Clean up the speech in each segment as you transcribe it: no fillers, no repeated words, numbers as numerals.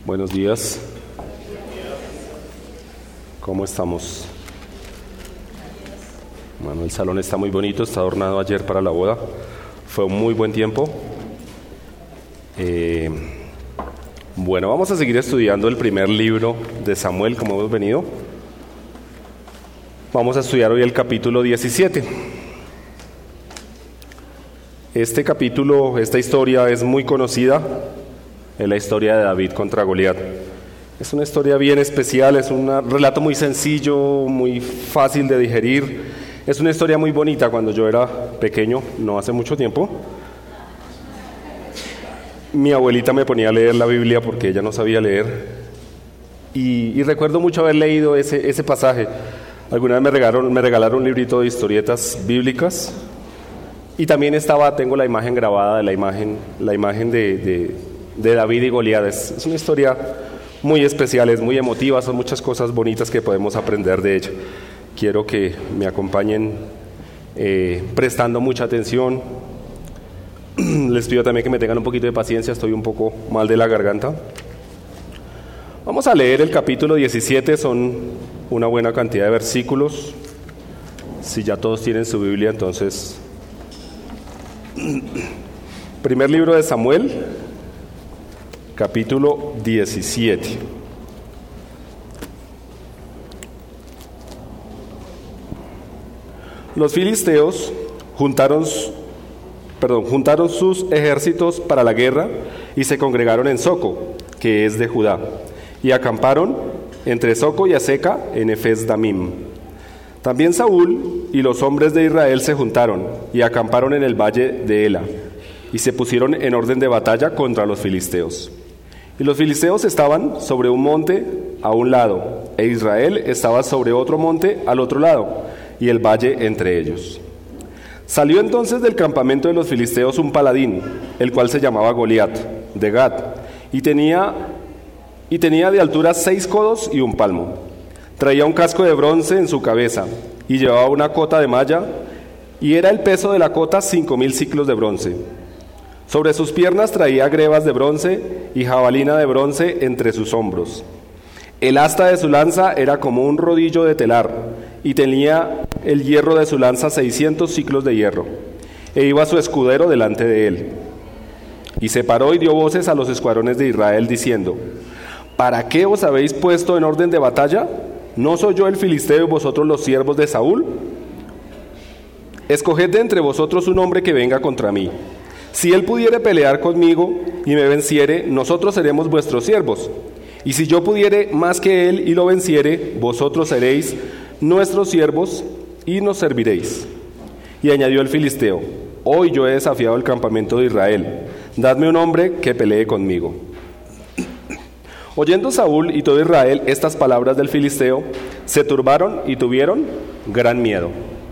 Buenos días. ¿Cómo estamos? Bueno, el salón está muy bonito, está adornado ayer para la boda. Fue un muy buen tiempo. Bueno, vamos a seguir estudiando el primer libro de Samuel, como hemos venido. Vamos a estudiar hoy el capítulo 17. Este capítulo, esta historia es muy conocida. Es la historia de David contra Goliat. Es una historia bien especial, es un relato muy sencillo, muy fácil de digerir. Es una historia muy bonita. Cuando yo era pequeño, no hace mucho tiempo, mi abuelita me ponía a leer la Biblia porque ella no sabía leer. Y recuerdo mucho haber leído ese pasaje. Alguna vez me regalaron un librito de historietas bíblicas. Y también tengo la imagen grabada de la imagen de David y Goliat. Es una historia muy especial, es muy emotiva, son muchas cosas bonitas que podemos aprender de ella. Quiero que me acompañen prestando mucha atención. Les pido también que me tengan un poquito de paciencia, estoy un poco mal de la garganta. Vamos a leer el capítulo 17, son una buena cantidad de versículos. Si ya todos tienen su Biblia, entonces... Primer libro de Samuel, capítulo 17. Los filisteos juntaron sus ejércitos para la guerra y se congregaron en Soco, que es de Judá, y acamparon entre Soco y Azeca en Efes-Damim. También Saúl y los hombres de Israel se juntaron y acamparon en el valle de Ela, y se pusieron en orden de batalla contra los filisteos. Y los filisteos estaban sobre un monte a un lado, e Israel estaba sobre otro monte al otro lado, y el valle entre ellos. Salió entonces del campamento de los filisteos un paladín, el cual se llamaba Goliat, de Gat, y tenía de altura 6 codos y un palmo. Traía un casco de bronce en su cabeza, y llevaba una cota de malla, y era el peso de la cota 5,000 siclos de bronce. Sobre sus piernas traía grebas de bronce y jabalina de bronce entre sus hombros. El asta de su lanza era como un rodillo de telar, y tenía el hierro de su lanza 600 siclos de hierro. E iba su escudero delante de él. Y se paró y dio voces a los escuadrones de Israel, diciendo: ¿Para qué os habéis puesto en orden de batalla? ¿No soy yo el filisteo y vosotros los siervos de Saúl? Escoged de entre vosotros un hombre que venga contra mí. Si él pudiere pelear conmigo y me venciere, nosotros seremos vuestros siervos. Y si yo pudiere más que él y lo venciere, vosotros seréis nuestros siervos y nos serviréis. Y añadió el filisteo: Hoy yo he desafiado el campamento de Israel. Dadme un hombre que pelee conmigo. Oyendo Saúl y todo Israel estas palabras del filisteo, se turbaron y tuvieron gran miedo.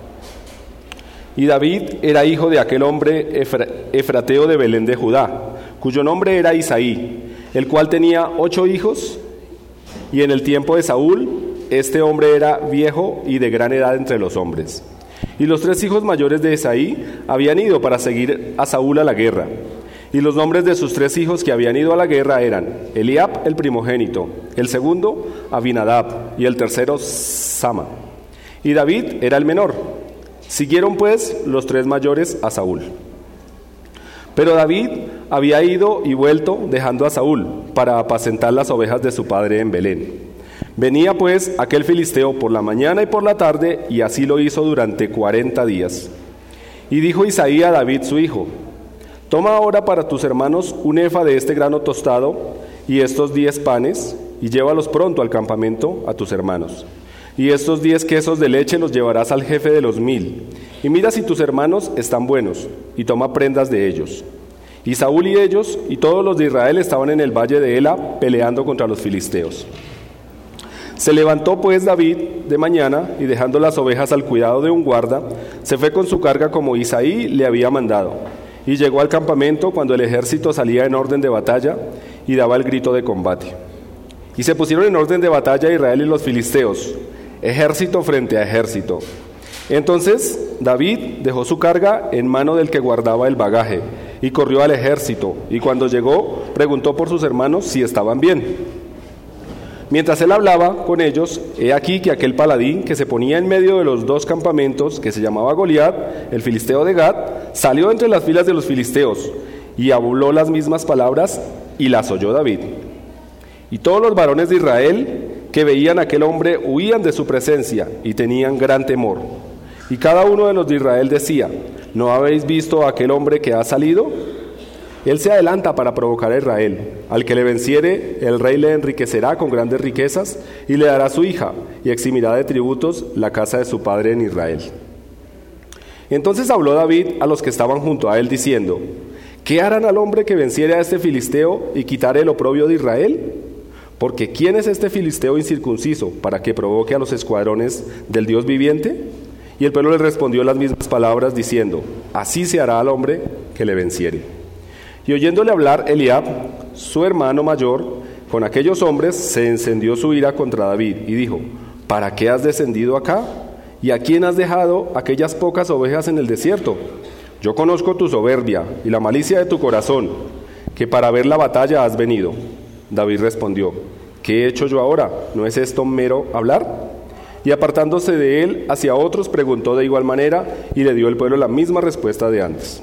Y David era hijo de aquel hombre efrateo de Belén de Judá, cuyo nombre era Isaí, el cual tenía 8 hijos, y en el tiempo de Saúl, este hombre era viejo y de gran edad entre los hombres. Y los 3 hijos mayores de Isaí habían ido para seguir a Saúl a la guerra. Y los nombres de sus 3 hijos que habían ido a la guerra eran Eliab el primogénito, el segundo Abinadab y el tercero Sama. Y David era el menor. Siguieron pues los 3 mayores a Saúl. Pero David había ido y vuelto dejando a Saúl para apacentar las ovejas de su padre en Belén. Venía pues aquel filisteo por la mañana y por la tarde, y así lo hizo durante 40 días. Y dijo Isaí a David su hijo: Toma ahora para tus hermanos un efa de este grano tostado y estos 10 panes, y llévalos pronto al campamento a tus hermanos. Y estos 10 quesos de leche los llevarás al jefe de los 1000. Y mira si tus hermanos están buenos, y toma prendas de ellos. Y Saúl y ellos y todos los de Israel estaban en el valle de Ela peleando contra los filisteos. Se levantó pues David de mañana, y dejando las ovejas al cuidado de un guarda, se fue con su carga como Isaí le había mandado. Y llegó al campamento cuando el ejército salía en orden de batalla y daba el grito de combate. Y se pusieron en orden de batalla Israel y los filisteos, ejército frente a ejército. Entonces David dejó su carga en mano del que guardaba el bagaje y corrió al ejército, y cuando llegó preguntó por sus hermanos si estaban bien. Mientras él hablaba con ellos, he aquí que aquel paladín que se ponía en medio de los dos campamentos, que se llamaba Goliat, el filisteo de Gat, salió entre las filas de los filisteos y habló las mismas palabras y las oyó David. Y todos los varones de Israel que veían a aquel hombre huían de su presencia y tenían gran temor. Y cada uno de los de Israel decía: ¿no habéis visto a aquel hombre que ha salido? Él se adelanta para provocar a Israel. Al que le venciere, el rey le enriquecerá con grandes riquezas y le dará su hija, y eximirá de tributos la casa de su padre en Israel. Entonces habló David a los que estaban junto a él, diciendo: ¿qué harán al hombre que venciere a este filisteo y quitare el oprobio de Israel? Porque ¿quién es este filisteo incircunciso para que provoque a los escuadrones del Dios viviente? Y el pueblo le respondió las mismas palabras, diciendo: así se hará al hombre que le venciere. Y oyéndole hablar Eliab, su hermano mayor, con aquellos hombres, se encendió su ira contra David, y dijo: ¿para qué has descendido acá? ¿Y a quién has dejado aquellas pocas ovejas en el desierto? Yo conozco tu soberbia y la malicia de tu corazón, que para ver la batalla has venido. David respondió: ¿qué he hecho yo ahora? ¿No es esto mero hablar? Y apartándose de él hacia otros, preguntó de igual manera, y le dio el pueblo la misma respuesta de antes.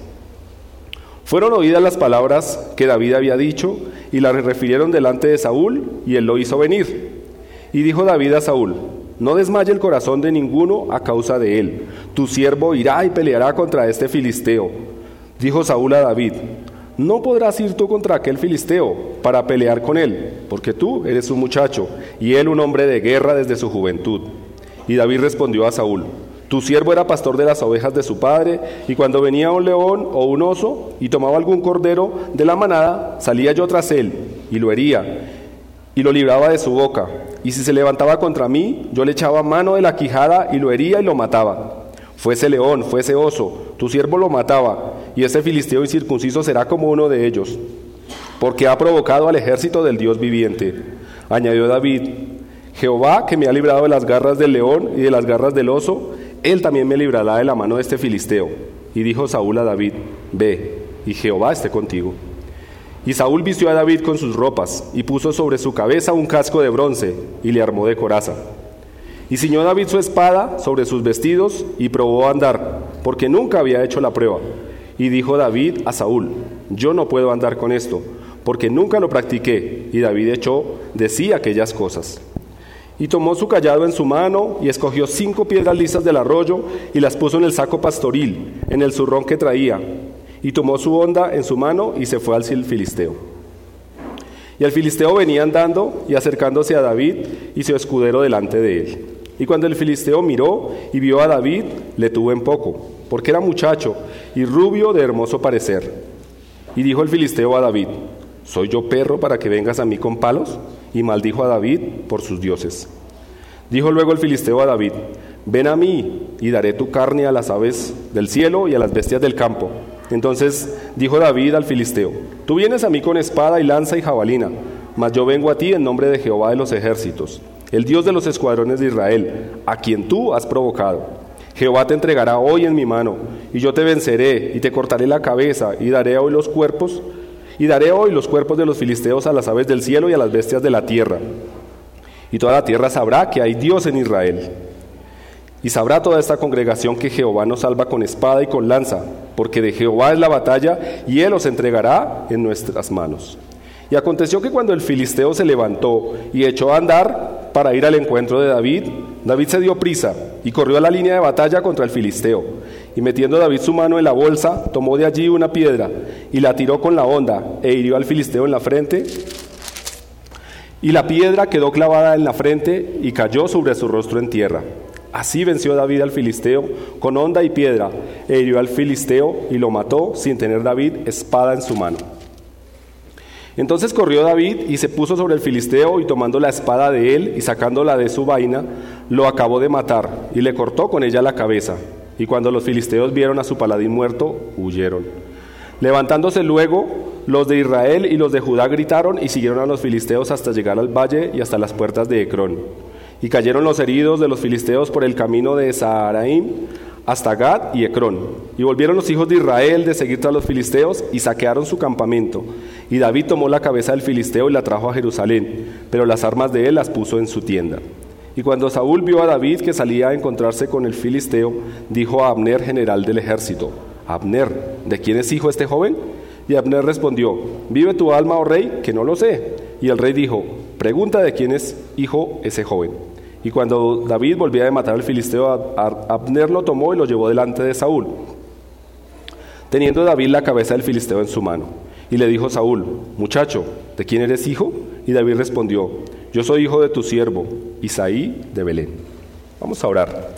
Fueron oídas las palabras que David había dicho, y las refirieron delante de Saúl, y él lo hizo venir. Y dijo David a Saúl: no desmaye el corazón de ninguno a causa de él. Tu siervo irá y peleará contra este filisteo. Dijo Saúl a David: no podrás ir tú contra aquel filisteo para pelear con él, porque tú eres un muchacho, y él un hombre de guerra desde su juventud. Y David respondió a Saúl: tu siervo era pastor de las ovejas de su padre, y cuando venía un león o un oso y tomaba algún cordero de la manada, salía yo tras él y lo hería y lo libraba de su boca. Y si se levantaba contra mí, yo le echaba mano de la quijada y lo hería y lo mataba. Fuese león, fuese oso, tu siervo lo mataba, y ese filisteo incircunciso será como uno de ellos, porque ha provocado al ejército del Dios viviente. Añadió David: Jehová, que me ha librado de las garras del león y de las garras del oso, él también me librará de la mano de este filisteo. Y dijo Saúl a David: ve, y Jehová esté contigo. Y Saúl vistió a David con sus ropas, y puso sobre su cabeza un casco de bronce, y le armó de coraza. Y ciñó David su espada sobre sus vestidos, y probó a andar, porque nunca había hecho la prueba. Y dijo David a Saúl: yo no puedo andar con esto, porque nunca lo practiqué. Y David echó de sí aquellas cosas. Y tomó su cayado en su mano, y escogió 5 piedras lisas del arroyo, y las puso en el saco pastoril, en el zurrón que traía. Y tomó su honda en su mano, y se fue al filisteo. Y el filisteo venía andando, y acercándose a David, hizo escudero delante de él. Y cuando el filisteo miró, y vio a David, le tuvo en poco, porque era muchacho, y rubio de hermoso parecer. Y dijo el filisteo a David: ¿soy yo perro para que vengas a mí con palos? Y maldijo a David por sus dioses. Dijo luego el filisteo a David: ven a mí, y daré tu carne a las aves del cielo y a las bestias del campo. Entonces dijo David al filisteo: tú vienes a mí con espada y lanza y jabalina, mas yo vengo a ti en nombre de Jehová de los ejércitos, el Dios de los escuadrones de Israel, a quien tú has provocado. Jehová te entregará hoy en mi mano, y yo te venceré, y te cortaré la cabeza, y daré hoy los cuerpos de los filisteos a las aves del cielo y a las bestias de la tierra. Y toda la tierra sabrá que hay Dios en Israel. Y sabrá toda esta congregación que Jehová nos salva con espada y con lanza, porque de Jehová es la batalla, y él os entregará en nuestras manos. Y aconteció que cuando el filisteo se levantó y echó a andar para ir al encuentro de David, David se dio prisa y corrió a la línea de batalla contra el filisteo. Y metiendo David su mano en la bolsa, tomó de allí una piedra y la tiró con la honda, e hirió al filisteo en la frente. Y la piedra quedó clavada en la frente y cayó sobre su rostro en tierra. Así venció David al filisteo con honda y piedra, e hirió al filisteo y lo mató sin tener David espada en su mano. Entonces corrió David y se puso sobre el filisteo, y tomando la espada de él y sacándola de su vaina, lo acabó de matar y le cortó con ella la cabeza. Y cuando los filisteos vieron a su paladín muerto, huyeron. Levantándose luego, los de Israel y los de Judá gritaron y siguieron a los filisteos hasta llegar al valle y hasta las puertas de Ecrón. Y cayeron los heridos de los filisteos por el camino de Saharaim hasta Gad y Ecrón. Y volvieron los hijos de Israel de seguir tras los filisteos y saquearon su campamento. Y David tomó la cabeza del filisteo y la trajo a Jerusalén, pero las armas de él las puso en su tienda. Y cuando Saúl vio a David que salía a encontrarse con el filisteo, dijo a Abner, general del ejército: Abner, ¿de quién es hijo este joven? Y Abner respondió: ¿Vive tu alma, oh rey, que no lo sé? Y el rey dijo: Pregunta de quién es hijo ese joven. Y cuando David volvía de matar al filisteo, Abner lo tomó y lo llevó delante de Saúl, teniendo David la cabeza del filisteo en su mano. Y le dijo Saúl: Muchacho, ¿de quién eres hijo? Y David respondió: Yo soy hijo de tu siervo, Isaí de Belén. Vamos a orar.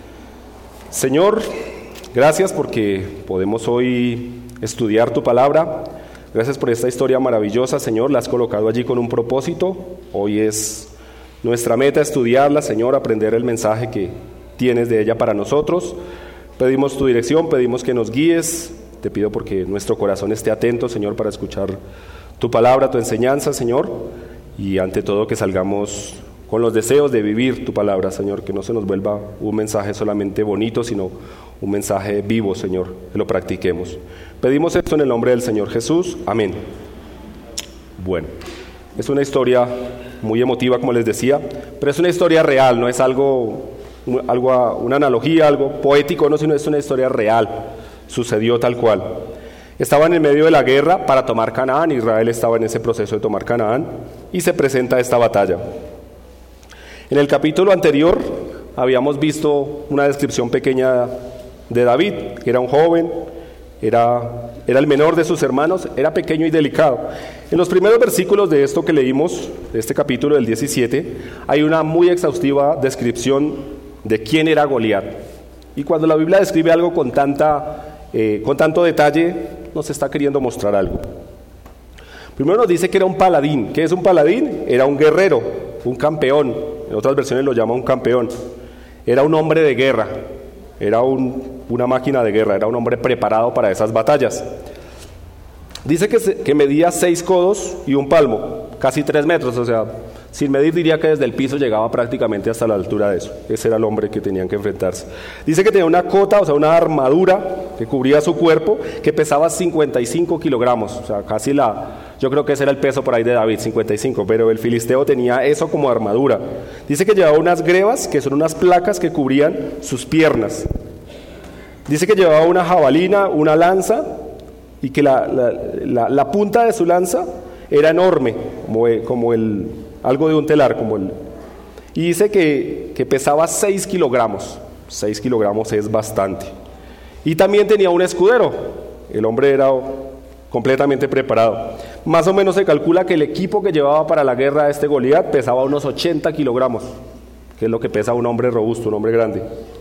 Señor, gracias porque podemos hoy estudiar tu palabra. Gracias por esta historia maravillosa, Señor. La has colocado allí con un propósito. Hoy es nuestra meta estudiarla, Señor, aprender el mensaje que tienes de ella para nosotros. Pedimos tu dirección, pedimos que nos guíes. Te pido porque nuestro corazón esté atento, Señor, para escuchar tu palabra, tu enseñanza, Señor. Y ante todo que salgamos con los deseos de vivir tu palabra, Señor. Que no se nos vuelva un mensaje solamente bonito, sino un mensaje vivo, Señor, que lo practiquemos. Pedimos esto en el nombre del Señor Jesús. Amén. Bueno, es una historia muy emotiva, como les decía, pero es una historia real, no es una analogía, algo poético, no, sino es una historia real. Sucedió tal cual. Estaban en medio de la guerra para tomar Canaán. Israel estaba en ese proceso de tomar Canaán y se presenta esta batalla. En el capítulo anterior habíamos visto una descripción pequeña de David, que era un joven, era el menor de sus hermanos, era pequeño y delicado. En los primeros versículos de esto que leímos, de este capítulo del 17, hay una muy exhaustiva descripción de quién era Goliat. Y cuando la Biblia describe algo con tanto detalle, nos está queriendo mostrar algo. Primero nos dice que era un paladín. ¿Qué es un paladín? Era un guerrero, un campeón. En otras versiones lo llama un campeón. Era un hombre de guerra, era una máquina de guerra, era un hombre preparado para esas batallas. Dice que medía 6 codos y un palmo, casi 3 metros, o sea, sin medir diría que desde el piso llegaba prácticamente hasta la altura de eso. Ese era el hombre que tenían que enfrentarse. Dice que tenía una cota, o sea, una armadura que cubría su cuerpo, que pesaba 55 kilogramos, o sea, yo creo que ese era el peso por ahí de David, 55, pero el filisteo tenía eso como armadura. Dice que llevaba unas grebas, que son unas placas que cubrían sus piernas. Dice que llevaba una jabalina, una lanza, y que la punta de su lanza era enorme, como algo de un telar, y dice que pesaba 6 kilogramos. 6 kilogramos es bastante. Y también tenía un escudero. El hombre era completamente preparado. Más o menos se calcula que el equipo que llevaba para la guerra a este Goliat pesaba unos 80 kilogramos, que es lo que pesa un hombre robusto, un hombre grande.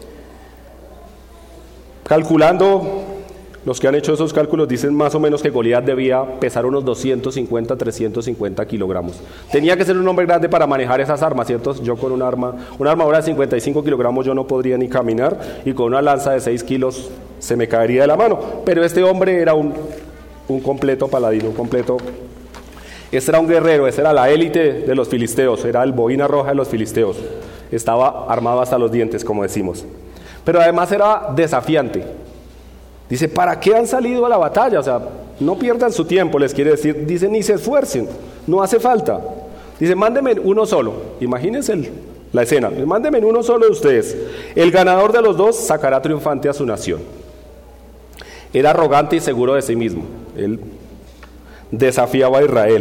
Calculando, los que han hecho esos cálculos dicen más o menos que Goliat debía pesar unos 250, 350 kilogramos. Tenía que ser un hombre grande para manejar esas armas, ¿cierto? Yo con una armadura de 55 kilogramos yo no podría ni caminar, y con una lanza de 6 kilos se me caería de la mano. Pero este hombre era un completo paladino, Este era un guerrero, esa era la élite de los filisteos, era el boina roja de los filisteos. Estaba armado hasta los dientes, como decimos. Pero además era desafiante. Dice, ¿para qué han salido a la batalla? O sea, no pierdan su tiempo, les quiere decir. Dice, ni se esfuercen, no hace falta. Dice, mándenme uno solo. Imagínense la escena. Mándenme uno solo de ustedes. El ganador de los dos sacará triunfante a su nación. Era arrogante y seguro de sí mismo. Él desafiaba a Israel.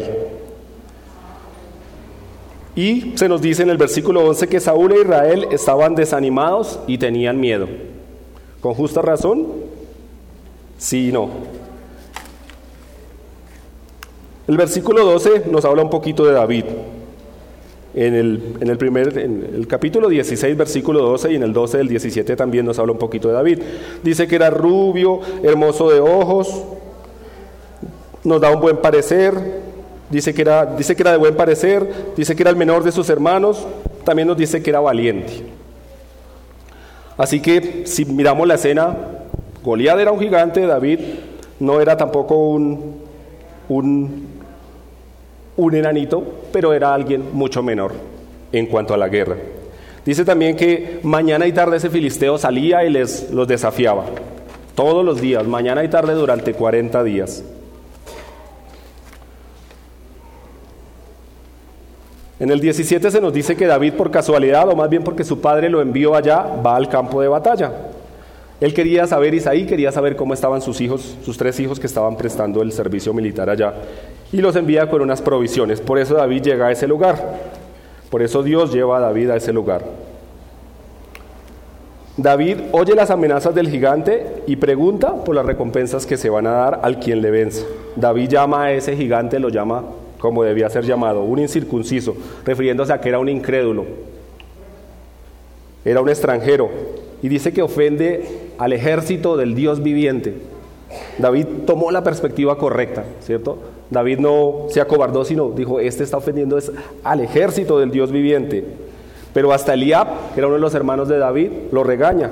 Y se nos dice en el versículo 11 que Saúl e Israel estaban desanimados y tenían miedo. ¿Con justa razón? Sí y no. El versículo 12 nos habla un poquito de David. En el capítulo 16, versículo 12, y en el 12 del 17 también nos habla un poquito de David. Dice que era rubio, hermoso de ojos, nos da un buen parecer. Dice que era de buen parecer, dice que era el menor de sus hermanos, también nos dice que era valiente. Así que si miramos la escena, Goliat era un gigante, David no era tampoco un enanito, pero era alguien mucho menor en cuanto a la guerra. Dice también que mañana y tarde ese filisteo salía y los desafiaba. Todos los días, mañana y tarde durante 40 días. En el 17 se nos dice que David, por casualidad, o más bien porque su padre lo envió allá, va al campo de batalla. Él quería saber, Isaí quería saber cómo estaban sus hijos, sus 3 hijos que estaban prestando el servicio militar allá, y los envía con unas provisiones. Por eso David llega a ese lugar. Por eso Dios lleva a David a ese lugar. David oye las amenazas del gigante y pregunta por las recompensas que se van a dar al quien le vence. David llama a ese gigante, lo llama como debía ser llamado, un incircunciso, refiriéndose a que era un incrédulo, era un extranjero, y dice que ofende al ejército del Dios viviente. David tomó la perspectiva correcta, ¿cierto? David no se acobardó, sino dijo, este está ofendiendo al ejército del Dios viviente. Pero hasta Eliab, que era uno de los hermanos de David, lo regaña.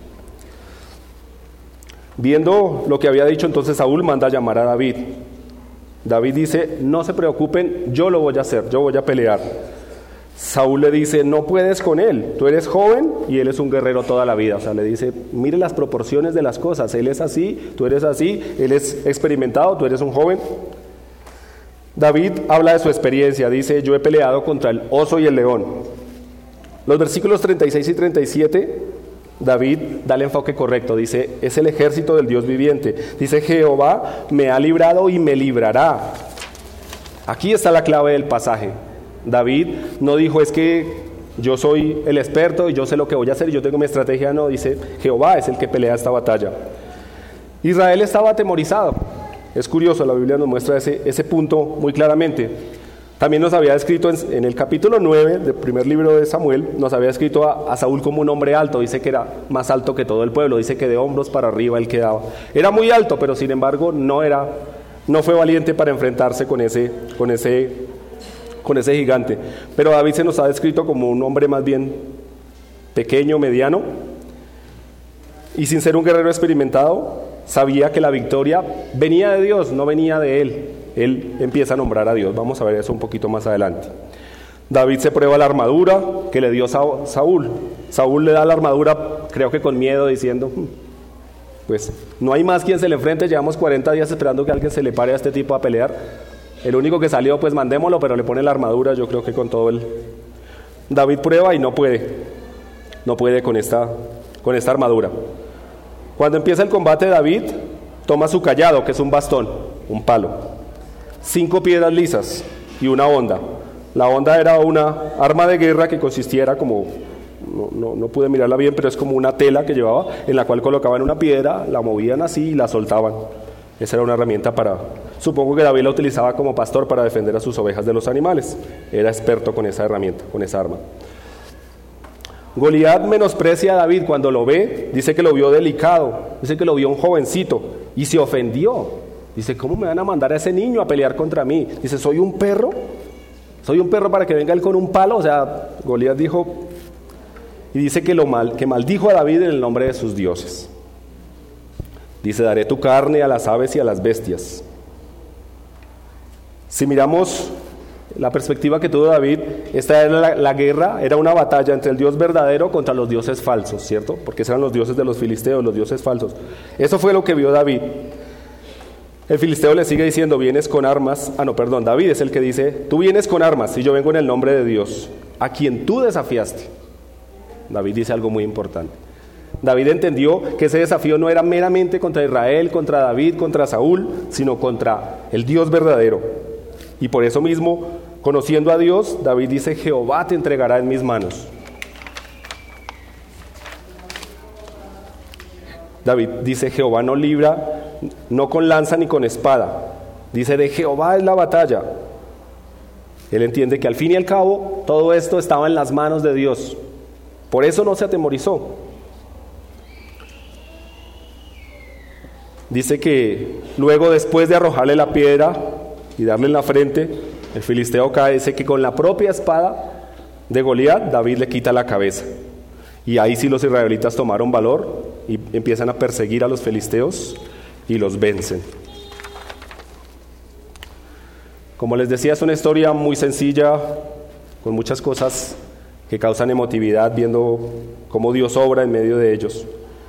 Viendo lo que había dicho, entonces Saúl manda a llamar a David. David dice, no se preocupen, yo lo voy a hacer, yo voy a pelear. Saúl le dice, no puedes con él, tú eres joven y él es un guerrero toda la vida. O sea, le dice, mire las proporciones de las cosas, él es así, tú eres así, él es experimentado, tú eres un joven. David habla de su experiencia, dice, yo he peleado contra el oso y el león. Los versículos 36 y 37, David da el enfoque correcto, dice, es el ejército del Dios viviente. Dice, Jehová me ha librado y me librará. Aquí está la clave del pasaje. David no dijo, es que yo soy el experto y yo sé lo que voy a hacer y yo tengo mi estrategia. No, dice, Jehová es el que pelea esta batalla. Israel estaba atemorizado. Es curioso, la Biblia nos muestra ese punto muy claramente. También nos había escrito en el capítulo 9 del primer libro de Samuel, nos había escrito a Saúl como un hombre alto. Dice que era más alto que todo el pueblo, dice que de hombros para arriba él quedaba. Era muy alto, pero sin embargo no fue valiente para enfrentarse con ese gigante. Pero David se nos ha descrito como un hombre más bien pequeño, mediano, y sin ser un guerrero experimentado, sabía que la victoria venía de Dios, no venía de él. Él empieza a nombrar a Dios. Vamos a ver eso un poquito más adelante. David se prueba la armadura que le dio Saúl. Saúl le da la armadura, creo que con miedo, diciendo, pues no hay más quien se le enfrente, llevamos 40 días esperando que alguien se le pare a este tipo a pelear. El único que salió, pues mandémoslo, pero le pone la armadura, yo creo que con todo David prueba y no puede con esta armadura. Cuando empieza el combate, David toma su cayado, que es un bastón, un palo, 5 piedras lisas y una honda. La honda era una arma de guerra que consistiera como, no pude mirarla bien, pero es como una tela que llevaba, en la cual colocaban una piedra, la movían así y la soltaban. Esa era una herramienta supongo que David la utilizaba como pastor para defender a sus ovejas de los animales. Era experto con esa herramienta, con esa arma. Goliat menosprecia a David cuando lo ve, dice que lo vio delicado, dice que lo vio un jovencito y se ofendió. Dice, ¿cómo me van a mandar a ese niño a pelear contra mí? Dice, ¿soy un perro? ¿Soy un perro para que venga él con un palo? O sea, Goliat dijo, y dice que maldijo a David en el nombre de sus dioses. Dice, daré tu carne a las aves y a las bestias. Si miramos la perspectiva que tuvo David, esta era la guerra, era una batalla entre el Dios verdadero contra los dioses falsos, ¿cierto? Porque eran los dioses de los filisteos, los dioses falsos. Eso fue lo que vio David. El filisteo le sigue diciendo, vienes con armas. David es el que dice, tú vienes con armas y yo vengo en el nombre de Dios, a quien tú desafiaste. David dice algo muy importante. David entendió que ese desafío no era meramente contra Israel, contra David, contra Saúl, sino contra el Dios verdadero. Y por eso mismo, conociendo a Dios, David dice, Jehová te entregará en mis manos. David dice, Jehová no libra, no con lanza ni con espada. Dice, de Jehová es la batalla. Él entiende que al fin y al cabo, todo esto estaba en las manos de Dios. Por eso no se atemorizó. Dice que luego, después de arrojarle la piedra y darle en la frente, el filisteo cae. Dice que con la propia espada de Goliat, David le quita la cabeza. Y ahí sí los israelitas tomaron valor y empiezan a perseguir a los filisteos y los vencen. Como les decía, es una historia muy sencilla, con muchas cosas que causan emotividad viendo cómo Dios obra en medio de ellos.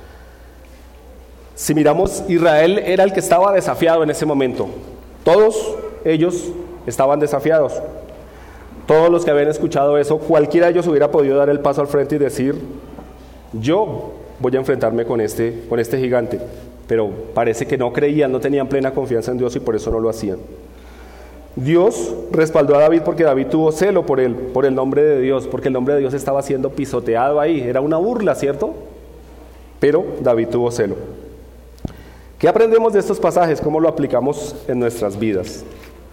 Si miramos, Israel era el que estaba desafiado en ese momento. Todos ellos estaban desafiados. Todos los que habían escuchado eso, cualquiera de ellos hubiera podido dar el paso al frente y decir: yo voy a enfrentarme con este gigante. Pero parece que no creían, no tenían plena confianza en Dios y por eso no lo hacían. Dios respaldó a David porque David tuvo celo por el nombre de Dios, porque el nombre de Dios estaba siendo pisoteado ahí. Era una burla, ¿cierto? Pero David tuvo celo. ¿Qué aprendemos de estos pasajes? ¿Cómo lo aplicamos en nuestras vidas?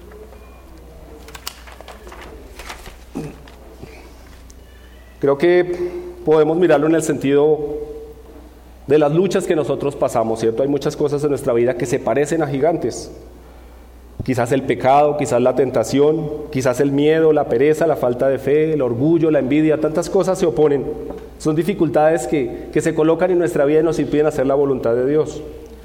Creo que podemos mirarlo en el sentido de las luchas que nosotros pasamos, ¿cierto? Hay muchas cosas en nuestra vida que se parecen a gigantes. Quizás el pecado, quizás la tentación, quizás el miedo, la pereza, la falta de fe, el orgullo, la envidia, tantas cosas se oponen. Son dificultades que se colocan en nuestra vida y nos impiden hacer la voluntad de Dios.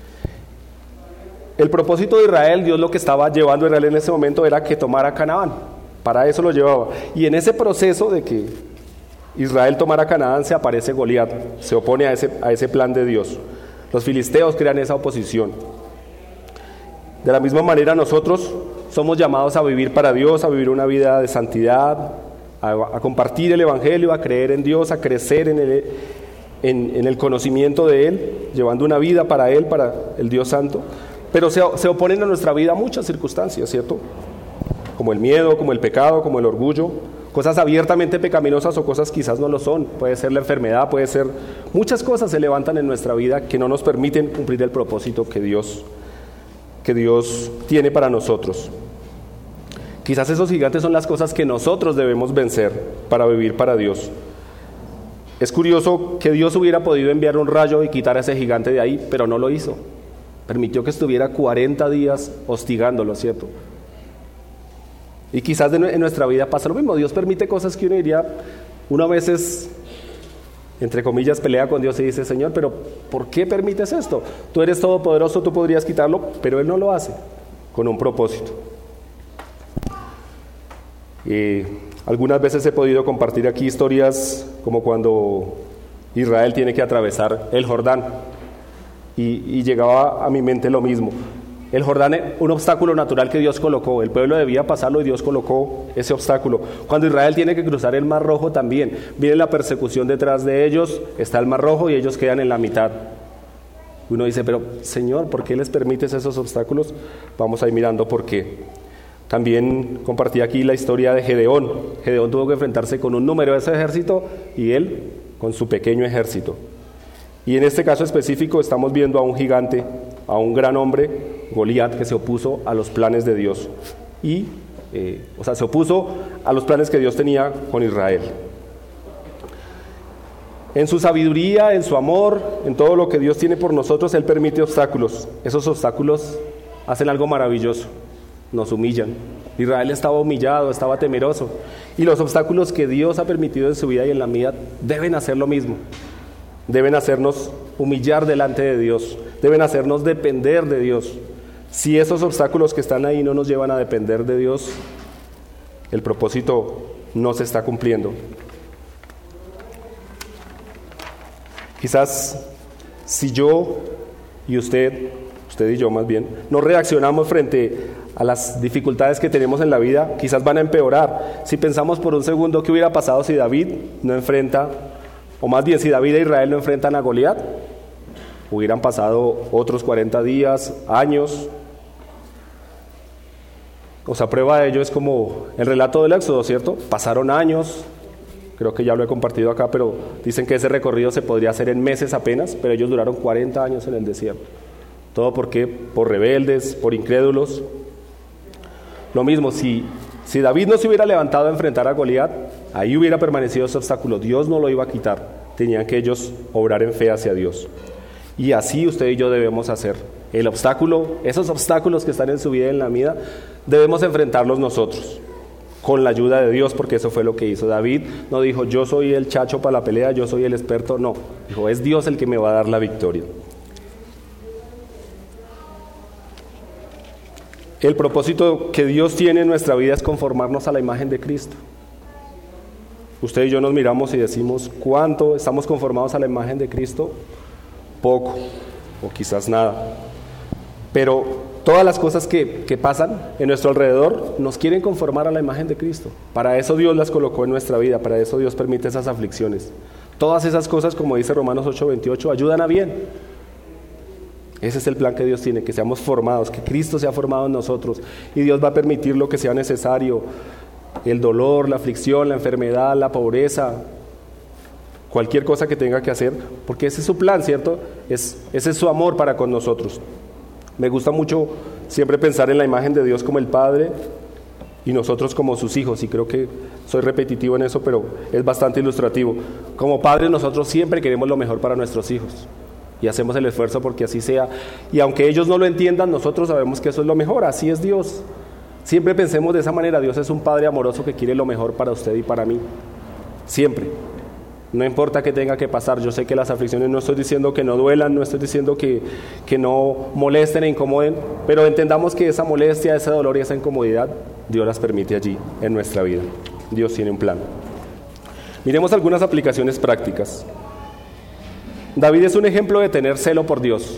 El propósito de Israel, Dios lo que estaba llevando a Israel en ese momento era que tomara Canaán. Para eso lo llevaba. Y en ese proceso de que Israel tomara Canaán se aparece Goliat, se opone a ese plan de Dios. Los filisteos crean esa oposición. De la misma manera nosotros somos llamados a vivir para Dios, a vivir una vida de santidad, a compartir el Evangelio, a creer en Dios, a crecer en el conocimiento de Él, llevando una vida para Él, para el Dios Santo. Pero se oponen a nuestra vida muchas circunstancias, ¿cierto? Como el miedo, como el pecado, como el orgullo, cosas abiertamente pecaminosas o cosas quizás no lo son. Puede ser la enfermedad, puede ser... Muchas cosas se levantan en nuestra vida que no nos permiten cumplir el propósito que Dios tiene para nosotros. Quizás esos gigantes son las cosas que nosotros debemos vencer para vivir para Dios. Es curioso que Dios hubiera podido enviar un rayo y quitar a ese gigante de ahí, pero no lo hizo. Permitió que estuviera 40 días hostigándolo, ¿cierto? Y quizás en nuestra vida pasa lo mismo. Dios permite cosas que uno a veces, entre comillas, pelea con Dios y dice: Señor, pero ¿por qué permites esto? Tú eres todopoderoso, tú podrías quitarlo, pero Él no lo hace, con un propósito. Algunas veces he podido compartir aquí historias como cuando Israel tiene que atravesar el Jordán. Y llegaba a mi mente lo mismo. El Jordán es un obstáculo natural que Dios colocó. El pueblo debía pasarlo y Dios colocó ese obstáculo. Cuando Israel tiene que cruzar el Mar Rojo también, viene la persecución detrás de ellos, está el Mar Rojo y ellos quedan en la mitad. Uno dice: pero Señor, ¿por qué les permites esos obstáculos? Vamos a ir mirando por qué. También compartí aquí la historia de Gedeón. Gedeón tuvo que enfrentarse con un número de ese ejército y él con su pequeño ejército. Y en este caso específico estamos viendo a un gigante, a un gran hombre, Goliat, que se opuso a los planes de Dios. Se opuso a los planes que Dios tenía con Israel. En su sabiduría, en su amor, en todo lo que Dios tiene por nosotros, Él permite obstáculos. Esos obstáculos hacen algo maravilloso, nos humillan. Israel estaba humillado, estaba temeroso. Y los obstáculos que Dios ha permitido en su vida y en la mía deben hacer lo mismo. Deben hacernos humillar delante de Dios, deben hacernos depender de Dios. Si esos obstáculos que están ahí no nos llevan a depender de Dios, el propósito no se está cumpliendo. Quizás si yo y usted y yo más bien, no reaccionamos frente a las dificultades que tenemos en la vida, quizás van a empeorar. Si pensamos por un segundo qué hubiera pasado si David no enfrenta, o más bien si David e Israel no enfrentan a Goliat, hubieran pasado otros 40 días, años. O sea, prueba de ello es como el relato del Éxodo, ¿cierto? Pasaron años, creo que ya lo he compartido acá, pero dicen que ese recorrido se podría hacer en meses apenas, pero ellos duraron 40 años en el desierto. ¿Todo por qué? Por rebeldes, por incrédulos. Lo mismo, si David no se hubiera levantado a enfrentar a Goliat, ahí hubiera permanecido ese obstáculo. Dios no lo iba a quitar. Tenían que ellos obrar en fe hacia Dios. Y así usted y yo debemos hacer. El obstáculo, esos obstáculos que están en su vida y en la mía, debemos enfrentarlos nosotros, con la ayuda de Dios, porque eso fue lo que hizo. David no dijo: yo soy el chacho para la pelea, yo soy el experto. No, dijo: es Dios el que me va a dar la victoria. El propósito que Dios tiene en nuestra vida es conformarnos a la imagen de Cristo. Usted y yo nos miramos y decimos, ¿cuánto estamos conformados a la imagen de Cristo? Poco, o quizás nada. Pero todas las cosas que pasan en nuestro alrededor nos quieren conformar a la imagen de Cristo. Para eso Dios las colocó en nuestra vida, para eso Dios permite esas aflicciones. Todas esas cosas, como dice Romanos 8:28, ayudan a bien. Ese es el plan que Dios tiene, que seamos formados, que Cristo sea formado en nosotros. Y Dios va a permitir lo que sea necesario, el dolor, la aflicción, la enfermedad, la pobreza, cualquier cosa que tenga que hacer, porque ese es su plan, ¿cierto? Ese es su amor para con nosotros. Me gusta mucho siempre pensar en la imagen de Dios como el Padre y nosotros como sus hijos, y creo que soy repetitivo en eso, pero es bastante ilustrativo. Como padres nosotros siempre queremos lo mejor para nuestros hijos y hacemos el esfuerzo porque así sea, y aunque ellos no lo entiendan, nosotros sabemos que eso es lo mejor, así es Dios. Siempre pensemos de esa manera, Dios es un Padre amoroso que quiere lo mejor para usted y para mí, siempre. No importa qué tenga que pasar, yo sé que las aflicciones, no estoy diciendo que no duelan, no estoy diciendo que no molesten e incomoden, pero entendamos que esa molestia, ese dolor y esa incomodidad, Dios las permite allí en nuestra vida. Dios tiene un plan. Miremos algunas aplicaciones prácticas. David es un ejemplo de tener celo por Dios,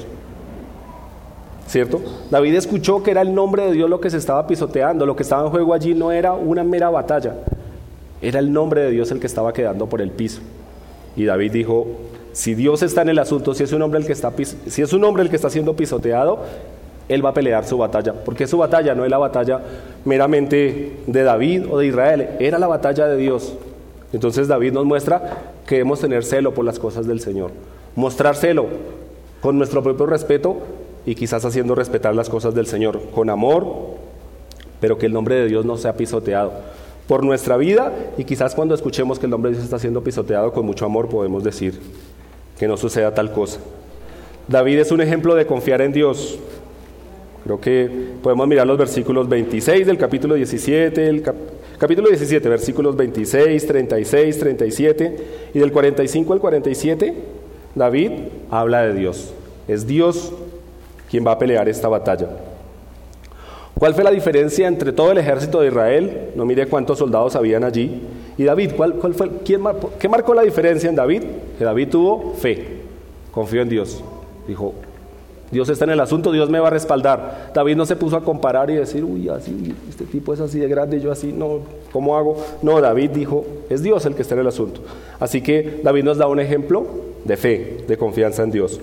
¿cierto? David escuchó que era el nombre de Dios lo que se estaba pisoteando, lo que estaba en juego allí no era una mera batalla, era el nombre de Dios el que estaba quedando por el piso. Y David dijo, si Dios está en el asunto, si es un hombre el que está siendo pisoteado, él va a pelear su batalla, porque su batalla no es la batalla meramente de David o de Israel, era la batalla de Dios. Entonces David nos muestra que debemos tener celo por las cosas del Señor, mostrar celo con nuestro propio respeto y quizás haciendo respetar las cosas del Señor, con amor, pero que el nombre de Dios no sea pisoteado por nuestra vida, y quizás cuando escuchemos que el nombre de Dios está siendo pisoteado, con mucho amor podemos decir que no suceda tal cosa. David es un ejemplo de confiar en Dios. Creo que podemos mirar los versículos 26 del capítulo 17, capítulo 17, versículos 26, 36, 37, y del 45 al 47, David habla de Dios. Es Dios quien va a pelear esta batalla. ¿Cuál fue la diferencia entre todo el ejército de Israel? No mire cuántos soldados habían allí. Y David, ¿qué marcó la diferencia en David? Que David tuvo fe, confió en Dios. Dijo, Dios está en el asunto, Dios me va a respaldar. David no se puso a comparar y decir, uy, así, este tipo es así de grande, yo así, no, ¿cómo hago? No, David dijo, es Dios el que está en el asunto. Así que David nos da un ejemplo de fe, de confianza en Dios.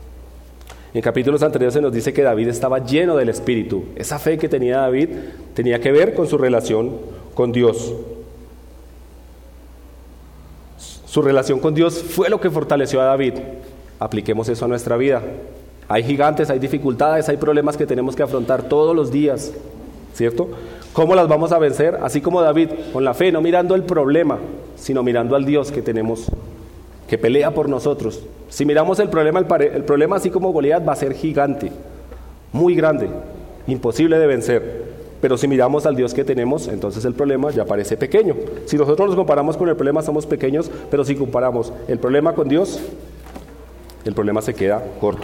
En capítulos anteriores se nos dice que David estaba lleno del Espíritu. Esa fe que tenía David tenía que ver con su relación con Dios. Su relación con Dios fue lo que fortaleció a David. Apliquemos eso a nuestra vida. Hay gigantes, hay dificultades, hay problemas que tenemos que afrontar todos los días, ¿cierto? ¿Cómo las vamos a vencer? Así como David, con la fe, no mirando el problema, sino mirando al Dios que tenemos, que pelea por nosotros. Si miramos el problema así como Goliat va a ser gigante, muy grande, imposible de vencer. Pero si miramos al Dios que tenemos, entonces el problema ya parece pequeño. Si nosotros nos comparamos con el problema, somos pequeños, pero si comparamos el problema con Dios, el problema se queda corto.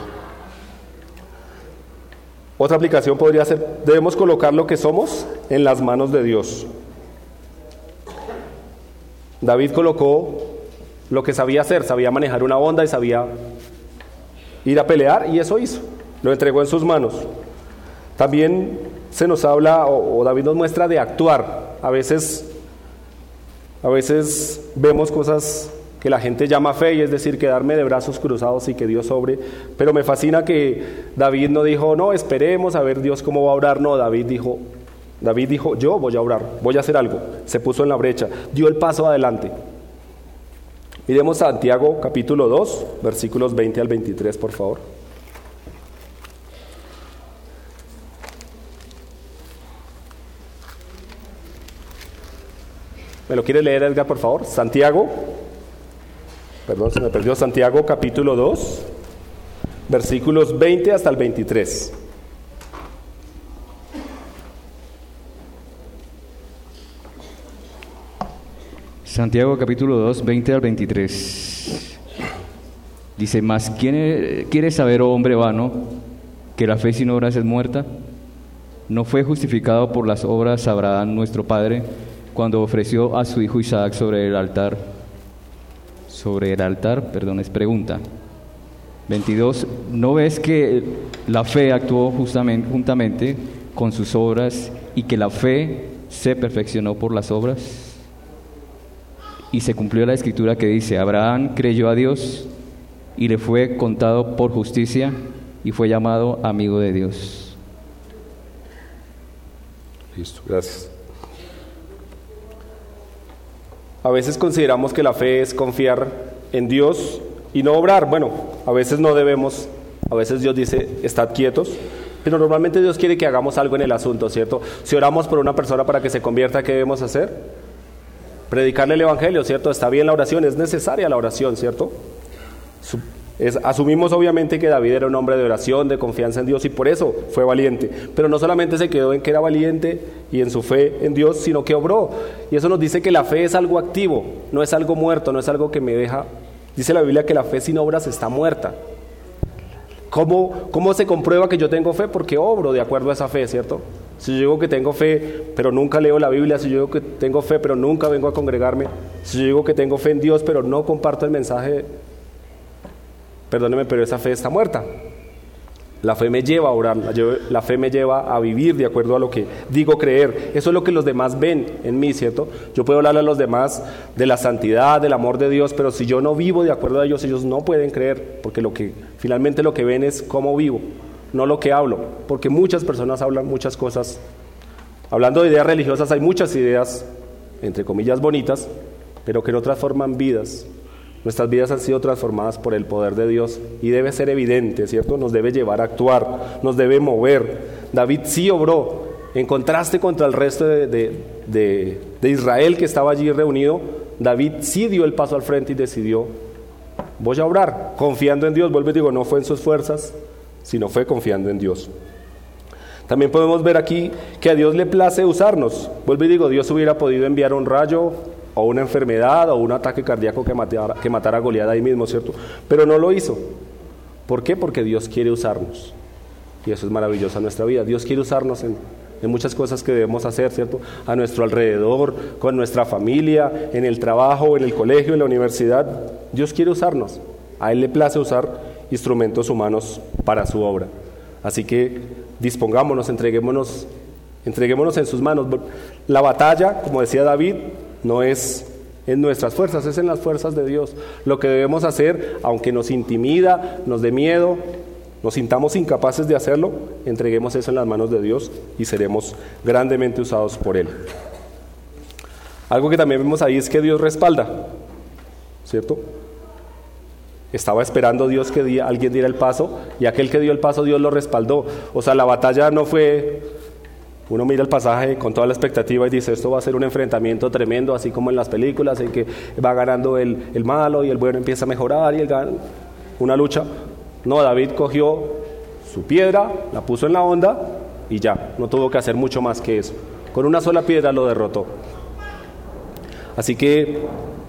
Otra aplicación podría ser, debemos colocar lo que somos en las manos de Dios. David colocó lo que sabía hacer, sabía manejar una onda y sabía ir a pelear, y eso hizo, lo entregó en sus manos. También se nos habla, o David nos muestra de actuar. A veces vemos cosas que la gente llama fe, y es decir, quedarme de brazos cruzados y que Dios obre, pero me fascina que David no dijo, no, esperemos a ver Dios cómo va a obrar. No, David dijo, yo voy a obrar, voy a hacer algo. Se puso en la brecha, dio el paso adelante. Miremos Santiago capítulo 2, versículos 20 al 23, por favor. ¿Me lo quiere leer, Edgar, por favor? Santiago capítulo 2, versículos 20 hasta el 23. Santiago capítulo 2, 20 al 23. Dice, mas ¿quién quiere saber, oh hombre vano, que la fe sin obras es muerta? ¿No fue justificado por las obras Abraham nuestro padre, cuando ofreció a su hijo Isaac sobre el altar, es pregunta. 22, ¿no ves que la fe actuó juntamente con sus obras y que la fe se perfeccionó por las obras? Y se cumplió la escritura que dice, Abraham creyó a Dios y le fue contado por justicia y fue llamado amigo de Dios. Listo, gracias. A veces consideramos que la fe es confiar en Dios y no obrar. Bueno, a veces no debemos, a veces Dios dice, estad quietos, pero normalmente Dios quiere que hagamos algo en el asunto, ¿cierto? Si oramos por una persona para que se convierta, ¿qué debemos hacer? Predicarle el evangelio, ¿cierto? Está bien la oración, es necesaria la oración, ¿cierto? Asumimos obviamente que David era un hombre de oración, de confianza en Dios, y por eso fue valiente, pero no solamente se quedó en que era valiente y en su fe en Dios, sino que obró, y eso nos dice que la fe es algo activo, no es algo muerto, no es algo que me deja. Dice la Biblia que la fe sin obras está muerta. ¿Cómo se comprueba que yo tengo fe? Porque obro de acuerdo a esa fe, ¿cierto? Si yo digo que tengo fe, pero nunca leo la Biblia, si yo digo que tengo fe, pero nunca vengo a congregarme, si yo digo que tengo fe en Dios, pero no comparto el mensaje, perdóneme, pero esa fe está muerta. La fe me lleva a orar, la fe me lleva a vivir de acuerdo a lo que digo creer. Eso es lo que los demás ven en mí, ¿cierto? Yo puedo hablarle a los demás de la santidad, del amor de Dios, pero si yo no vivo de acuerdo a ellos no pueden creer, porque finalmente lo que ven es cómo vivo, no lo que hablo, porque muchas personas hablan muchas cosas. Hablando de ideas religiosas, hay muchas ideas, entre comillas, bonitas, pero que no transforman vidas. Nuestras vidas han sido transformadas por el poder de Dios y debe ser evidente, ¿cierto? Nos debe llevar a actuar, nos debe mover. David sí obró, en contraste contra el resto de Israel que estaba allí reunido. David sí dio el paso al frente y decidió, voy a obrar, confiando en Dios. Vuelvo y digo, no fue en sus fuerzas, sino fue confiando en Dios. También podemos ver aquí que a Dios le place usarnos. Vuelvo y digo, Dios hubiera podido enviar un rayo o una enfermedad o un ataque cardíaco que matara a Goliat ahí mismo, ¿cierto? Pero no lo hizo. ¿Por qué? Porque Dios quiere usarnos. Y eso es maravilloso en nuestra vida. Dios quiere usarnos en muchas cosas que debemos hacer, ¿cierto? A nuestro alrededor, con nuestra familia, en el trabajo, en el colegio, en la universidad. Dios quiere usarnos. A Él le place usar instrumentos humanos para su obra. Así que dispongámonos, entreguémonos en sus manos. La batalla, como decía David, no es en nuestras fuerzas, es en las fuerzas de Dios. Lo que debemos hacer, aunque nos intimida, nos dé miedo, nos sintamos incapaces de hacerlo, entreguemos eso en las manos de Dios y seremos grandemente usados por Él. Algo que también vemos ahí es que Dios respalda, ¿cierto? Estaba esperando Dios que alguien diera el paso, y aquel que dio el paso, Dios lo respaldó. O sea, la batalla no fue... Uno mira el pasaje con toda la expectativa y dice, esto va a ser un enfrentamiento tremendo, así como en las películas, en que va ganando el malo y el bueno empieza a mejorar y él gana una lucha. No, David cogió su piedra, la puso en la honda y ya, no tuvo que hacer mucho más que eso. Con una sola piedra lo derrotó. Así que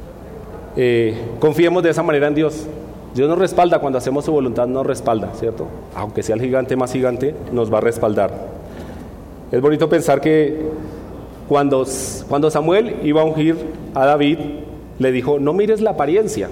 confiemos de esa manera en Dios. Dios nos respalda cuando hacemos su voluntad, nos respalda, ¿cierto? Aunque sea el gigante más gigante, nos va a respaldar. Es bonito pensar que cuando Samuel iba a ungir a David, le dijo, no mires la apariencia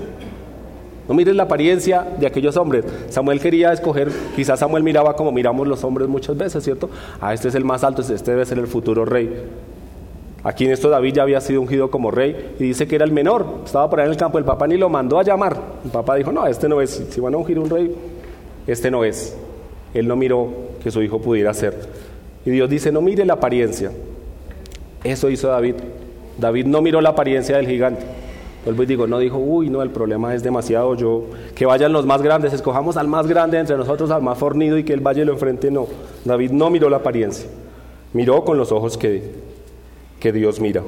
de aquellos hombres. Samuel quería escoger, quizás Samuel miraba como miramos los hombres muchas veces, ¿cierto? Este es el más alto, este debe ser el futuro rey. Aquí en esto David ya había sido ungido como rey y dice que era el menor, estaba por ahí en el campo, el papá ni lo mandó a llamar. El papá dijo, no, este no es, si van a ungir un rey, este no es. Él no miró que su hijo pudiera ser. Y Dios dice, no mire la apariencia. Eso hizo David. David no miró la apariencia del gigante. Vuelvo y digo, no dijo, uy, no, el problema es demasiado, que vayan los más grandes, escojamos al más grande entre nosotros, al más fornido y que él vaya y lo enfrente. No, David no miró la apariencia. Miró con los ojos que Dios mira.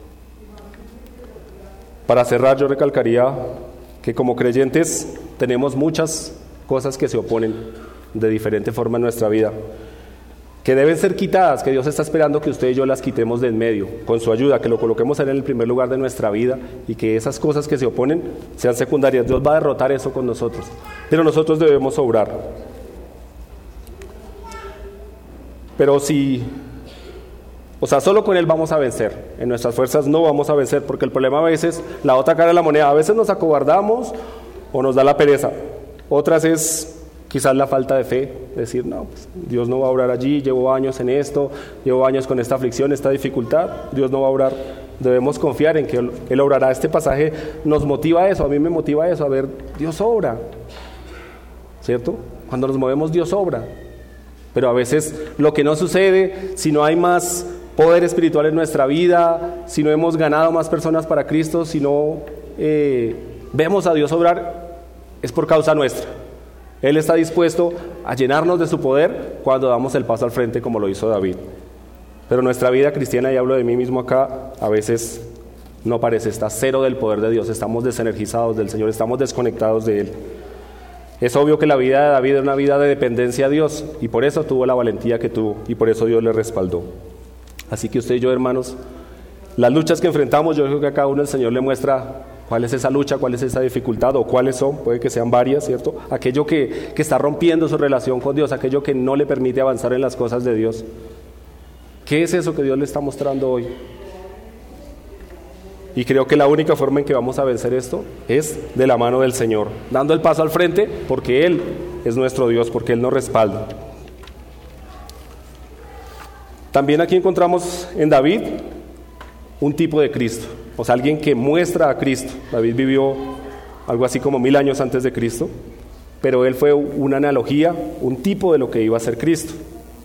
Para cerrar, yo recalcaría que como creyentes tenemos muchas cosas que se oponen de diferente forma en nuestra vida, que deben ser quitadas, que Dios está esperando que usted y yo las quitemos de en medio, con su ayuda, que lo coloquemos en el primer lugar de nuestra vida y que esas cosas que se oponen sean secundarias. Dios va a derrotar eso con nosotros, pero nosotros debemos obrar. Pero si O sea, solo con Él vamos a vencer. En nuestras fuerzas no vamos a vencer, porque el problema a veces, la otra cara de la moneda, a veces nos acobardamos o nos da la pereza. Otras es quizás la falta de fe, decir, no, pues, Dios no va a obrar allí, llevo años en esto, llevo años con esta aflicción, esta dificultad, Dios no va a obrar. Debemos confiar en que Él obrará. Este pasaje nos motiva a eso, a mí me motiva a eso, a ver, Dios obra, ¿cierto? Cuando nos movemos, Dios obra. Pero a veces lo que no sucede, si no hay más poder espiritual en nuestra vida, si no hemos ganado más personas para Cristo, si no vemos a Dios obrar, es por causa nuestra. Él está dispuesto a llenarnos de su poder cuando damos el paso al frente, como lo hizo David. Pero nuestra vida cristiana, y hablo de mí mismo acá, a veces no parece, está cero del poder de Dios, estamos desenergizados del Señor, estamos desconectados de Él. Es obvio que la vida de David era una vida de dependencia a Dios, y por eso tuvo la valentía que tuvo, y por eso Dios le respaldó. Así que usted y yo, hermanos, las luchas que enfrentamos, yo creo que a cada uno el Señor le muestra cuál es esa lucha, cuál es esa dificultad, o cuáles son, puede que sean varias, ¿cierto? Aquello que está rompiendo su relación con Dios, aquello que no le permite avanzar en las cosas de Dios. ¿Qué es eso que Dios le está mostrando hoy? Y creo que la única forma en que vamos a vencer esto es de la mano del Señor, dando el paso al frente, porque Él es nuestro Dios, porque Él nos respalda. También aquí encontramos en David un tipo de Cristo, o sea, alguien que muestra a Cristo. David vivió algo así como 1000 años antes de Cristo, pero él fue una analogía, un tipo de lo que iba a ser Cristo.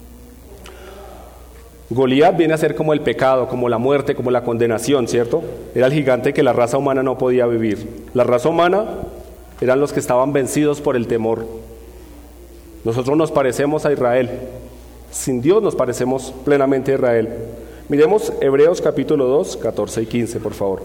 Goliat viene a ser como el pecado, como la muerte, como la condenación, ¿cierto? Era el gigante que la raza humana no podía vivir. La raza humana eran los que estaban vencidos por el temor. Nosotros nos parecemos a Israel. Sin Dios nos parecemos plenamente a Israel. Miremos Hebreos capítulo 2, 14 y 15, por favor.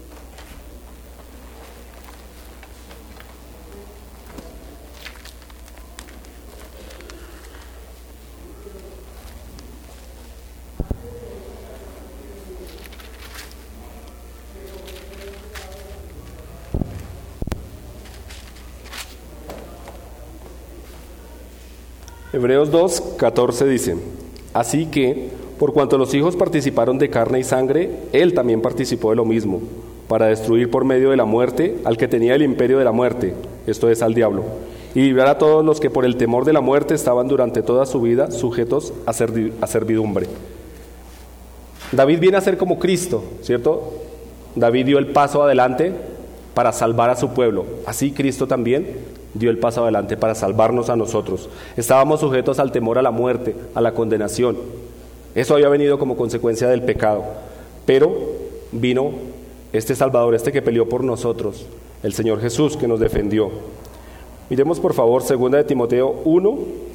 Hebreos 2, 14 dice: así que, por cuanto los hijos participaron de carne y sangre, él también participó de lo mismo, para destruir por medio de la muerte al que tenía el imperio de la muerte, esto es, al diablo, y librar a todos los que por el temor de la muerte estaban durante toda su vida sujetos a servidumbre. David viene a ser como Cristo, ¿cierto? David dio el paso adelante para salvar a su pueblo, así Cristo también dio el paso adelante para salvarnos a nosotros. Estábamos sujetos al temor a la muerte, a la condenación. Eso había venido como consecuencia del pecado, pero vino este Salvador, este que peleó por nosotros, el Señor Jesús, que nos defendió. Miremos por favor 2 de Timoteo 1,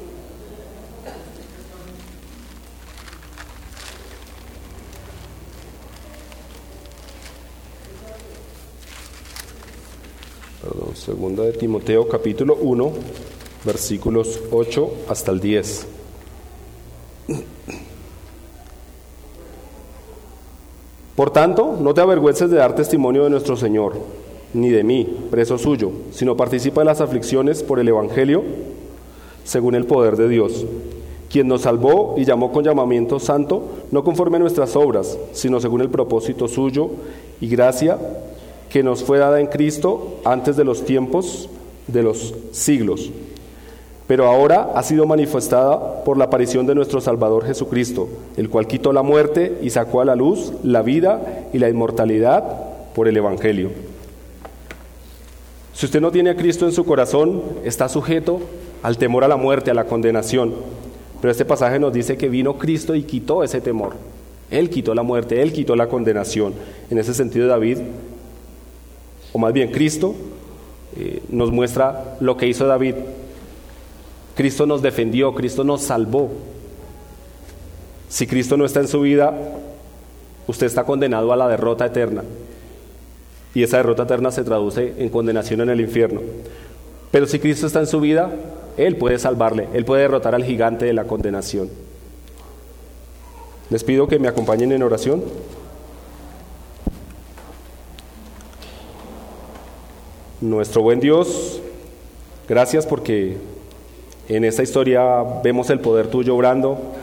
Segunda de Timoteo capítulo 1, versículos 8 hasta el 10. Por tanto, no te avergüences de dar testimonio de nuestro Señor, ni de mí, preso suyo, sino participa de las aflicciones por el Evangelio, según el poder de Dios, quien nos salvó y llamó con llamamiento santo, no conforme a nuestras obras, sino según el propósito suyo y gracia que nos fue dada en Cristo antes de los tiempos de los siglos, pero ahora ha sido manifestada por la aparición de nuestro Salvador Jesucristo, el cual quitó la muerte y sacó a la luz la vida y la inmortalidad por el Evangelio. Si usted no tiene a Cristo en su corazón, está sujeto al temor a la muerte, a la condenación, pero este pasaje nos dice que vino Cristo y quitó ese temor. Él quitó la muerte, Él quitó la condenación. En ese sentido, David, o más bien Cristo, nos muestra lo que hizo David. Cristo nos defendió, Cristo nos salvó. Si Cristo no está en su vida, usted está condenado a la derrota eterna. Y esa derrota eterna se traduce en condenación en el infierno. Pero si Cristo está en su vida, Él puede salvarle, Él puede derrotar al gigante de la condenación. Les pido que me acompañen en oración. Nuestro buen Dios, gracias porque en esta historia vemos el poder tuyo obrando,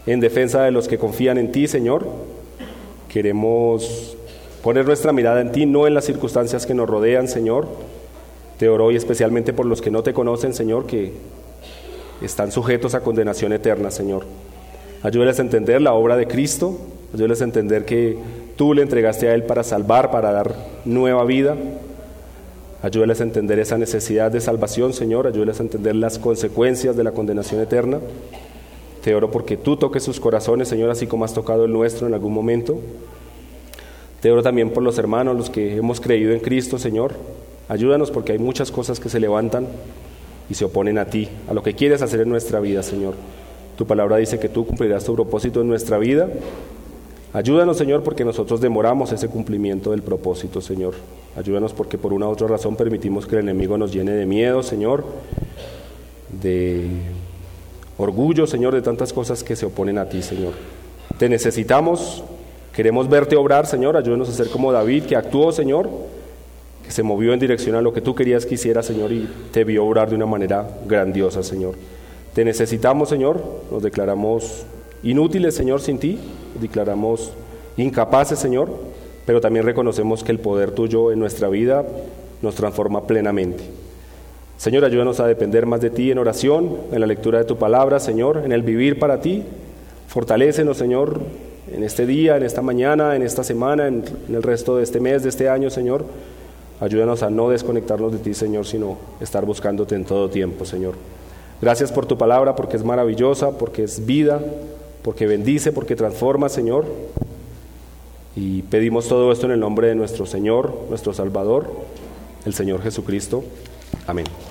en defensa de los que confían en ti, Señor. Queremos poner nuestra mirada en ti, no en las circunstancias que nos rodean, Señor. Te oro hoy especialmente por los que no te conocen, Señor, que están sujetos a condenación eterna, Señor. Ayúdales a entender la obra de Cristo, ayúdales a entender que tú le entregaste a Él para salvar, para dar nueva vida. Ayúdales a entender esa necesidad de salvación, Señor, ayúdales a entender las consecuencias de la condenación eterna. Te oro porque tú toques sus corazones, Señor, así como has tocado el nuestro en algún momento. Te oro también por los hermanos, los que hemos creído en Cristo, Señor. Ayúdanos porque hay muchas cosas que se levantan y se oponen a ti, a lo que quieres hacer en nuestra vida, Señor. Tu palabra dice que tú cumplirás tu propósito en nuestra vida. Ayúdanos, Señor, porque nosotros demoramos ese cumplimiento del propósito, Señor. Ayúdanos porque por una u otra razón permitimos que el enemigo nos llene de miedo, Señor, de orgullo, Señor, de tantas cosas que se oponen a ti, Señor. Te necesitamos, queremos verte obrar, Señor. Ayúdanos a ser como David, que actuó, Señor, que se movió en dirección a lo que tú querías que hiciera, Señor, y te vio obrar de una manera grandiosa, Señor. Te necesitamos, Señor, nos declaramos inútiles, Señor, sin ti, nos declaramos incapaces, Señor, pero también reconocemos que el poder tuyo en nuestra vida nos transforma plenamente. Señor, ayúdanos a depender más de ti en oración, en la lectura de tu palabra, Señor, en el vivir para ti. Fortalécenos, Señor, en este día, en esta mañana, en esta semana, en el resto de este mes, de este año, Señor. Ayúdanos a no desconectarnos de ti, Señor, sino estar buscándote en todo tiempo, Señor. Gracias por tu palabra, porque es maravillosa, porque es vida, porque bendice, porque transforma, Señor. Y pedimos todo esto en el nombre de nuestro Señor, nuestro Salvador, el Señor Jesucristo. Amén.